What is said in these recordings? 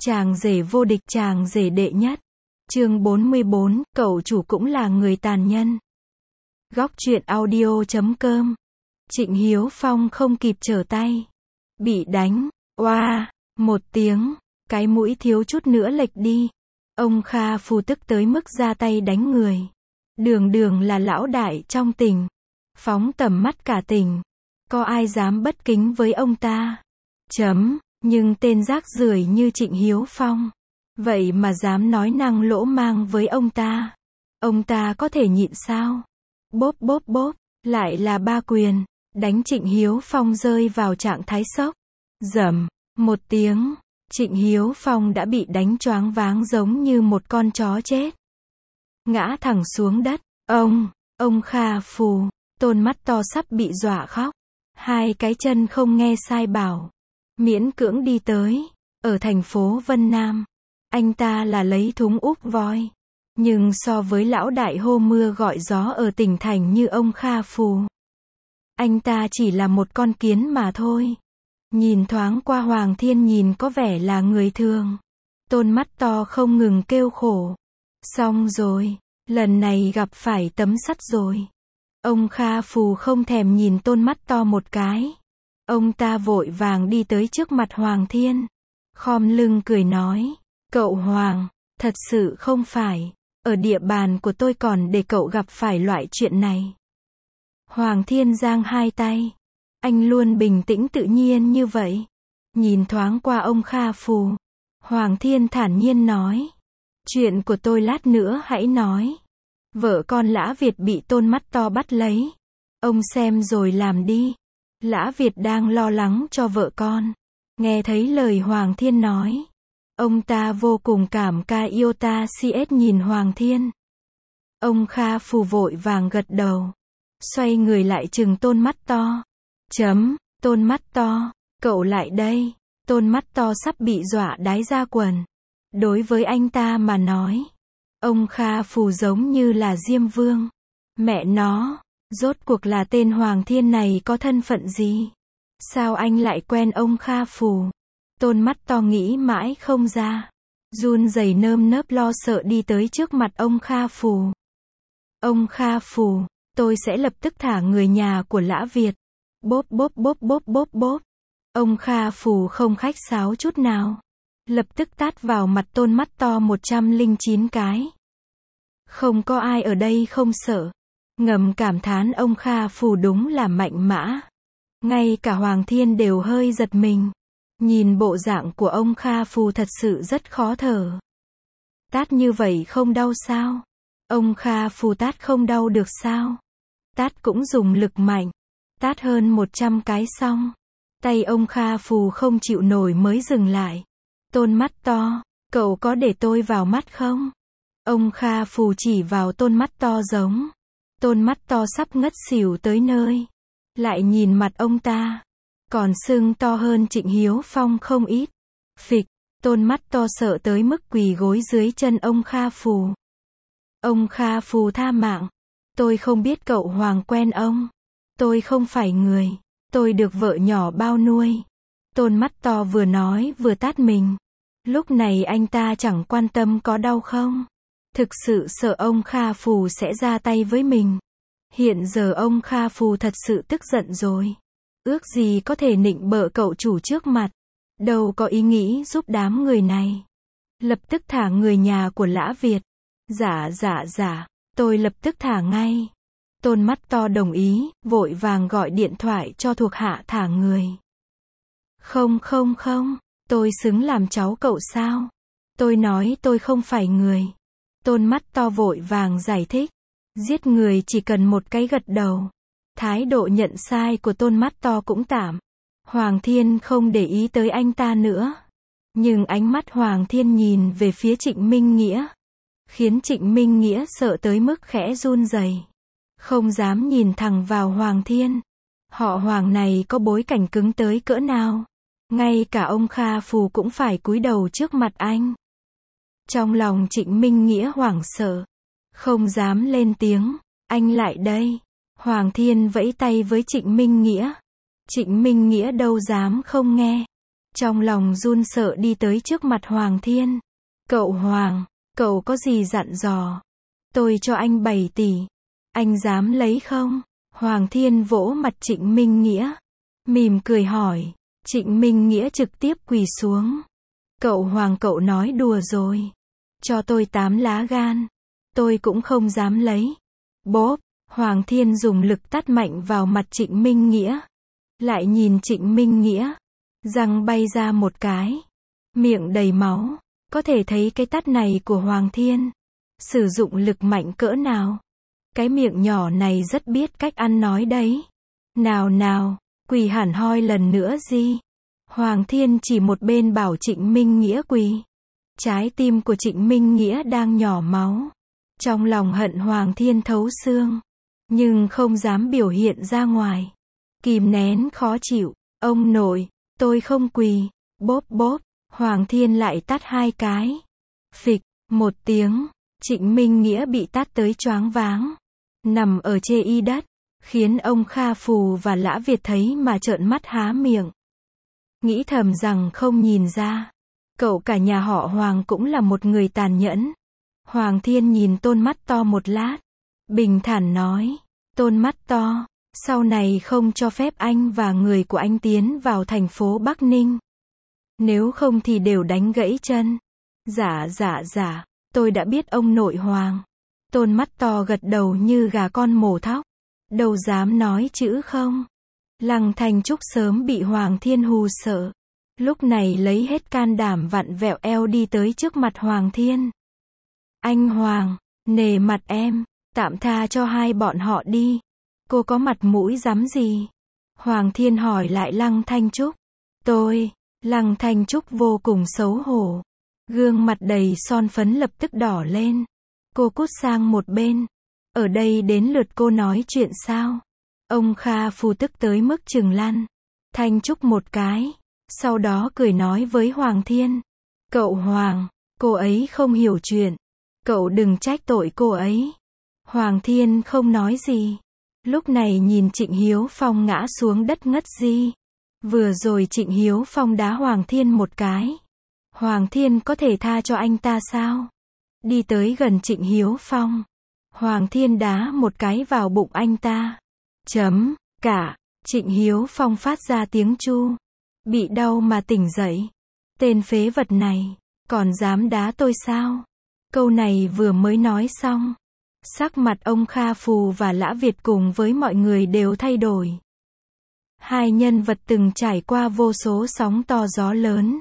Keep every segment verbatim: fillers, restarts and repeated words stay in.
Chàng rể vô địch, chàng rể đệ nhất. Chương bốn mươi bốn, cậu chủ cũng là người tàn nhân. Góc truyện audio chấm com. Trịnh Hiếu Phong không kịp trở tay. Bị đánh, oa, một tiếng, cái mũi thiếu chút nữa lệch đi. Ông Kha Phù tức tới mức ra tay đánh người. Đường đường là lão đại trong tỉnh. Phóng tầm mắt cả tỉnh. Có ai dám bất kính với ông ta? Chấm, nhưng tên rác rưởi như Trịnh Hiếu Phong. Vậy mà dám nói năng lỗ mang với ông ta. Ông ta có thể nhịn sao? Bốp bốp bốp, lại là ba quyền. Đánh Trịnh Hiếu Phong rơi vào trạng thái sốc. Rầm, một tiếng, Trịnh Hiếu Phong đã bị đánh choáng váng giống như một con chó chết. Ngã thẳng xuống đất. Ông, ông Kha Phù, Tôn mắt to sắp bị dọa khóc. Hai cái chân không nghe sai bảo. Miễn cưỡng đi tới. Ở thành phố Vân Nam. Anh ta là lấy thúng úp voi. Nhưng so với lão đại hô mưa gọi gió ở tỉnh thành như ông Kha Phù, anh ta chỉ là một con kiến mà thôi. Nhìn thoáng qua Hoàng Thiên nhìn có vẻ là người thường. Tôn mắt to không ngừng kêu khổ. Xong rồi, lần này gặp phải tấm sắt rồi. Ông Kha Phù không thèm nhìn Tôn mắt to một cái. Ông ta vội vàng đi tới trước mặt Hoàng Thiên. Khom lưng cười nói, cậu Hoàng, thật sự không phải, ở địa bàn của tôi còn để cậu gặp phải loại chuyện này. Hoàng Thiên giang hai tay. Anh luôn bình tĩnh tự nhiên như vậy. Nhìn thoáng qua ông Kha Phù. Hoàng Thiên thản nhiên nói, chuyện của tôi lát nữa hãy nói. Vợ con Lã Việt bị Tôn mắt to bắt lấy. Ông xem rồi làm đi. Lã Việt đang lo lắng cho vợ con. Nghe thấy lời Hoàng Thiên nói. Ông ta vô cùng cảm ca iota cs nhìn Hoàng Thiên. Ông Kha Phù vội vàng gật đầu. Xoay người lại trừng Tôn mắt to. Chấm, Tôn mắt to, cậu lại đây. Tôn mắt to sắp bị dọa đái ra quần. Đối với anh ta mà nói, ông Kha Phù giống như là Diêm Vương. Mẹ nó, rốt cuộc là tên Hoàng Thiên này có thân phận gì? Sao anh lại quen ông Kha Phù? Tôn mắt to nghĩ mãi không ra. Run rẩy nơm nớp lo sợ đi tới trước mặt ông Kha Phù. Ông Kha Phù, tôi sẽ lập tức thả người nhà của Lã Việt. Bốp bốp bốp bốp bốp bốp. Ông Kha Phù không khách sáo chút nào. Lập tức tát vào mặt Tôn mắt to một trăm lẻ chín cái. Không có ai ở đây không sợ. Ngầm cảm thán ông Kha Phù đúng là mạnh mã. Ngay cả Hoàng Thiên đều hơi giật mình. Nhìn bộ dạng của ông Kha Phù thật sự rất khó thở. Tát như vậy không đau sao? Ông Kha Phù tát không đau được sao? Tát cũng dùng lực mạnh. Tát hơn một trăm cái xong. Tay ông Kha Phù không chịu nổi mới dừng lại. Tôn mắt to, cậu có để tôi vào mắt không? Ông Kha Phù chỉ vào Tôn mắt to giống. Tôn mắt to sắp ngất xỉu tới nơi. Lại nhìn mặt ông ta. Còn sưng to hơn Trịnh Hiếu Phong không ít. Phịch, Tôn mắt to sợ tới mức quỳ gối dưới chân ông Kha Phù. Ông Kha Phù tha mạng. Tôi không biết cậu Hoàng quen ông. Tôi không phải người. Tôi được vợ nhỏ bao nuôi. Tôn mắt to vừa nói vừa tát mình. Lúc này anh ta chẳng quan tâm có đau không. Thực sự sợ ông Kha Phù sẽ ra tay với mình. Hiện giờ ông Kha Phù thật sự tức giận rồi. Ước gì có thể nịnh bợ cậu chủ trước mặt. Đâu có ý nghĩ giúp đám người này. Lập tức thả người nhà của Lã Việt. Dạ dạ dạ, tôi lập tức thả ngay. Tôn mắt to đồng ý, vội vàng gọi điện thoại cho thuộc hạ thả người. Không không không, tôi xứng làm cháu cậu sao? Tôi nói tôi không phải người. Tôn mắt to vội vàng giải thích. Giết người chỉ cần một cái gật đầu. Thái độ nhận sai của Tôn mắt to cũng tạm. Hoàng Thiên không để ý tới anh ta nữa. Nhưng ánh mắt Hoàng Thiên nhìn về phía Trịnh Minh Nghĩa. Khiến Trịnh Minh Nghĩa sợ tới mức khẽ run rẩy. Không dám nhìn thẳng vào Hoàng Thiên. Họ Hoàng này có bối cảnh cứng tới cỡ nào. Ngay cả ông Kha Phù cũng phải cúi đầu trước mặt anh. Trong lòng Trịnh Minh Nghĩa hoảng sợ. Không dám lên tiếng. Anh lại đây. Hoàng Thiên vẫy tay với Trịnh Minh Nghĩa. Trịnh Minh Nghĩa đâu dám không nghe. trong lòng run sợ đi tới trước mặt Hoàng Thiên. Cậu Hoàng, cậu có gì dặn dò? Tôi cho anh bảy tỷ. Anh dám lấy không? Hoàng Thiên vỗ mặt Trịnh Minh Nghĩa. Mỉm cười hỏi. Trịnh Minh Nghĩa trực tiếp quỳ xuống. Cậu Hoàng, cậu nói đùa rồi. Cho tôi tám lá gan. Tôi cũng không dám lấy. Bốp, Hoàng Thiên dùng lực tát mạnh vào mặt Trịnh Minh Nghĩa. Lại nhìn Trịnh Minh Nghĩa. Răng bay ra một cái. Miệng đầy máu. Có thể thấy cái tát này của Hoàng Thiên sử dụng lực mạnh cỡ nào. Cái miệng nhỏ này rất biết cách ăn nói đấy. Nào nào, quỳ hẳn hoi lần nữa gì? Hoàng Thiên chỉ một bên bảo Trịnh Minh Nghĩa quỳ. Trái tim của Trịnh Minh Nghĩa đang nhỏ máu. Trong lòng hận Hoàng Thiên thấu xương. Nhưng không dám biểu hiện ra ngoài. Kìm nén khó chịu. Ông nội, tôi không quỳ. Bốp bốp, Hoàng Thiên lại tát hai cái. Phịch, một tiếng, Trịnh Minh Nghĩa bị tát tới choáng váng. Nằm ở chê y đất. Khiến ông Kha Phù và Lã Việt thấy mà trợn mắt há miệng. Nghĩ thầm rằng không nhìn ra. Cậu cả nhà họ Hoàng cũng là một người tàn nhẫn. Hoàng Thiên nhìn Tôn Mắt To một lát. Bình thản nói. Tôn Mắt To, sau này không cho phép anh và người của anh tiến vào thành phố Bắc Ninh. Nếu không thì đều đánh gãy chân. Dạ dạ dạ, tôi đã biết ông nội Hoàng. Tôn Mắt To gật đầu như gà con mổ thóc. Đâu dám nói chữ không. Lăng Thanh Trúc sớm bị Hoàng Thiên hù sợ. Lúc này lấy hết can đảm vặn vẹo eo đi tới trước mặt Hoàng Thiên. Anh Hoàng, nể mặt em, tạm tha cho hai bọn họ đi. Cô có mặt mũi dám gì? Hoàng Thiên hỏi lại Lăng Thanh Trúc. Tôi, Lăng Thanh Trúc vô cùng xấu hổ. Gương mặt đầy son phấn lập tức đỏ lên. Cô cút sang một bên. Ở đây đến lượt cô nói chuyện sao? Ông Kha Phù tức tới mức chừng lăn Thanh Trúc một cái. Sau đó cười nói với Hoàng Thiên. Cậu Hoàng, cô ấy không hiểu chuyện. Cậu đừng trách tội cô ấy. Hoàng Thiên không nói gì. Lúc này nhìn Trịnh Hiếu Phong ngã xuống đất ngất di. Vừa rồi Trịnh Hiếu Phong đá Hoàng Thiên một cái. Hoàng Thiên có thể tha cho anh ta sao? Đi tới gần Trịnh Hiếu Phong. Hoàng Thiên đá một cái vào bụng anh ta. Chấm, cả. Trịnh Hiếu Phong phát ra tiếng chu. Bị đau mà tỉnh dậy. Tên phế vật này, còn dám đá tôi sao? Câu này vừa mới nói xong. Sắc mặt ông Kha Phù và Lã Việt cùng với mọi người đều thay đổi. Hai nhân vật từng trải qua vô số sóng to gió lớn.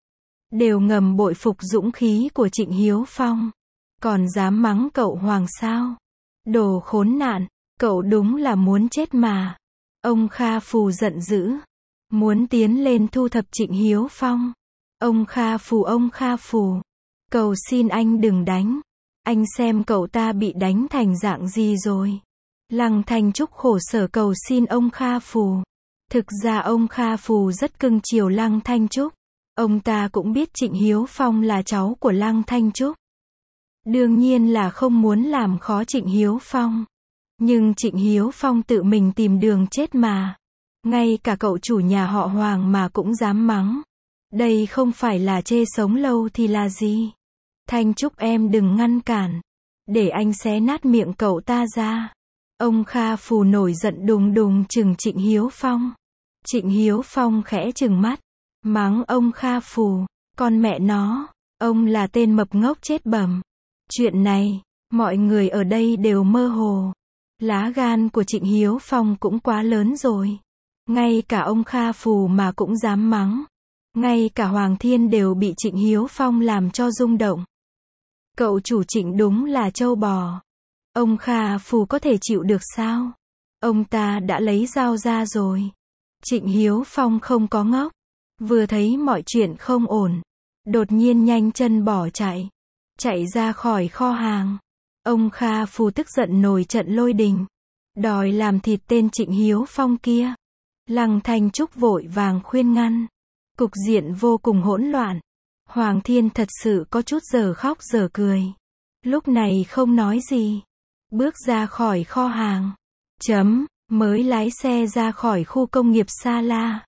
Đều ngầm bội phục dũng khí của Trịnh Hiếu Phong. Còn dám mắng cậu Hoàng sao? Đồ khốn nạn, cậu đúng là muốn chết mà. Ông Kha Phù giận dữ. Muốn tiến lên thu thập Trịnh Hiếu Phong. Ông Kha Phù, ông Kha Phù. Cầu xin anh đừng đánh. Anh xem cậu ta bị đánh thành dạng gì rồi. Lăng Thanh Trúc khổ sở cầu xin ông Kha Phù. Thực ra ông Kha Phù rất cưng chiều Lăng Thanh Trúc. Ông ta cũng biết Trịnh Hiếu Phong là cháu của Lăng Thanh Trúc. Đương nhiên là không muốn làm khó Trịnh Hiếu Phong. Nhưng Trịnh Hiếu Phong tự mình tìm đường chết mà. Ngay cả cậu chủ nhà họ Hoàng mà cũng dám mắng. Đây không phải là chê sống lâu thì là gì? Thanh Trúc em đừng ngăn cản. Để anh xé nát miệng cậu ta ra. Ông Kha Phù nổi giận đùng đùng chừng Trịnh Hiếu Phong. Trịnh Hiếu Phong khẽ trừng mắt. Mắng ông Kha Phù. Con mẹ nó. Ông là tên mập ngốc chết bẩm. Chuyện này, mọi người ở đây đều mơ hồ. Lá gan của Trịnh Hiếu Phong cũng quá lớn rồi. Ngay cả ông Kha Phù mà cũng dám mắng. Ngay cả Hoàng Thiên đều bị Trịnh Hiếu Phong làm cho rung động. Cậu chủ Trịnh đúng là trâu bò. Ông Kha Phù có thể chịu được sao? Ông ta đã lấy dao ra rồi. Trịnh Hiếu Phong không có ngốc. Vừa thấy mọi chuyện không ổn. Đột nhiên nhanh chân bỏ chạy. Chạy ra khỏi kho hàng. Ông Kha Phù tức giận nổi trận lôi đình. Đòi làm thịt tên Trịnh Hiếu Phong kia. Lăng Thanh Trúc vội vàng khuyên ngăn. Cục diện vô cùng hỗn loạn. Hoàng Thiên thật sự có chút giờ khóc giờ cười. Lúc này không nói gì. Bước ra khỏi kho hàng. Chấm, mới lái xe ra khỏi khu công nghiệp Sa La.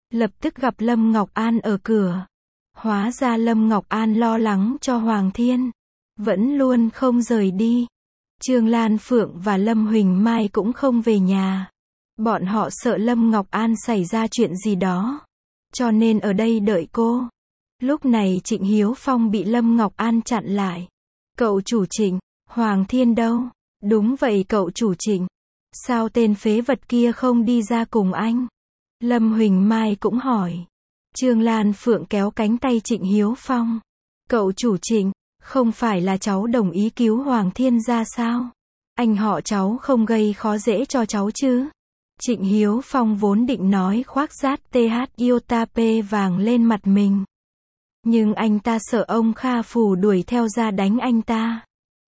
lập tức gặp Lâm Ngọc An ở cửa. Hóa ra Lâm Ngọc An lo lắng cho Hoàng Thiên, vẫn luôn không rời đi. Trương Lan Phượng và Lâm Huỳnh Mai cũng không về nhà. Bọn họ sợ Lâm Ngọc An xảy ra chuyện gì đó, cho nên ở đây đợi cô. Lúc này Trịnh Hiếu Phong bị Lâm Ngọc An chặn lại. Cậu chủ Trịnh, Hoàng Thiên đâu? Đúng vậy cậu chủ Trịnh. Sao tên phế vật kia không đi ra cùng anh? Lâm Huỳnh Mai cũng hỏi. Trương Lan Phượng kéo cánh tay Trịnh Hiếu Phong. Cậu chủ Trịnh, không phải là cháu đồng ý cứu Hoàng Thiên ra sao? Anh họ cháu không gây khó dễ cho cháu chứ? Trịnh Hiếu Phong vốn định nói khoác rát th iota p vàng lên mặt mình. Nhưng anh ta sợ ông Kha Phù đuổi theo ra đánh anh ta.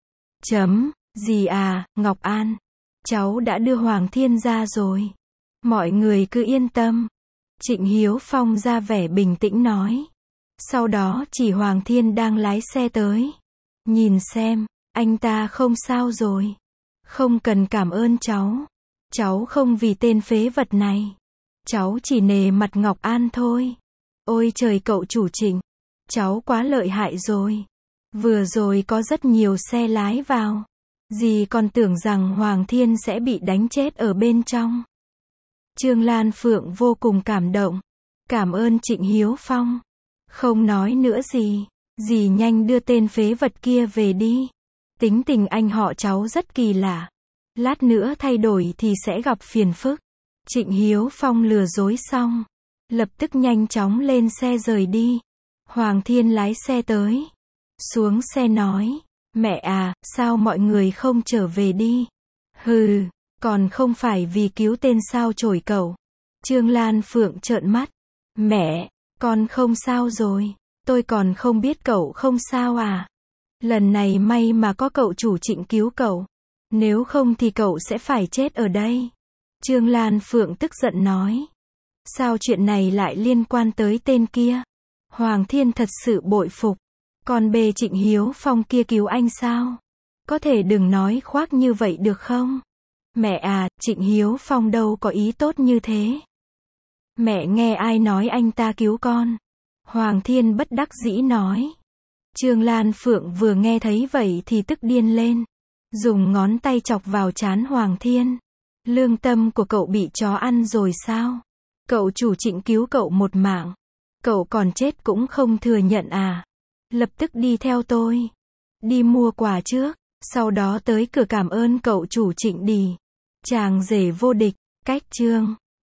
Chấm, gì à, Ngọc An. Cháu đã đưa Hoàng Thiên ra rồi. Mọi người cứ yên tâm. Trịnh Hiếu Phong ra vẻ bình tĩnh nói. Sau đó chỉ Hoàng Thiên đang lái xe tới. Nhìn xem, anh ta không sao rồi. Không cần cảm ơn cháu. Cháu không vì tên phế vật này. Cháu chỉ nể mặt Ngọc An thôi. Ôi trời cậu chủ Trịnh. Cháu quá lợi hại rồi. Vừa rồi có rất nhiều xe lái vào. Dì còn tưởng rằng Hoàng Thiên sẽ bị đánh chết ở bên trong. Trương Lan Phượng vô cùng cảm động. Cảm ơn Trịnh Hiếu Phong. Không nói nữa gì. Dì nhanh đưa tên phế vật kia về đi. Tính tình anh họ cháu rất kỳ lạ. Lát nữa thay đổi thì sẽ gặp phiền phức. Trịnh Hiếu Phong lừa dối xong, lập tức nhanh chóng lên xe rời đi. Hoàng Thiên lái xe tới. Xuống xe nói. Mẹ à, sao mọi người không trở về đi? Hừ, còn không phải vì cứu tên sao chổi cậu. Trương Lan Phượng trợn mắt. Mẹ, con không sao rồi. Tôi còn không biết cậu không sao à. Lần này may mà có cậu chủ Trịnh cứu cậu. Nếu không thì cậu sẽ phải chết ở đây. Trương Lan Phượng tức giận nói. Sao chuyện này lại liên quan tới tên kia? Hoàng Thiên thật sự bội phục. Còn bề Trịnh Hiếu Phong kia cứu anh sao? Có thể đừng nói khoác như vậy được không? Mẹ à, Trịnh Hiếu Phong đâu có ý tốt như thế. Mẹ nghe ai nói anh ta cứu con? Hoàng Thiên bất đắc dĩ nói. Trương Lan Phượng vừa nghe thấy vậy thì tức điên lên. Dùng ngón tay chọc vào trán Hoàng Thiên. Lương tâm của cậu bị chó ăn rồi sao? Cậu chủ Trịnh cứu cậu một mạng. Cậu còn chết cũng không thừa nhận à? Lập tức đi theo tôi. Đi mua quà trước. Sau đó tới cửa cảm ơn cậu chủ Trịnh đi. Chàng rể vô địch. Cách chương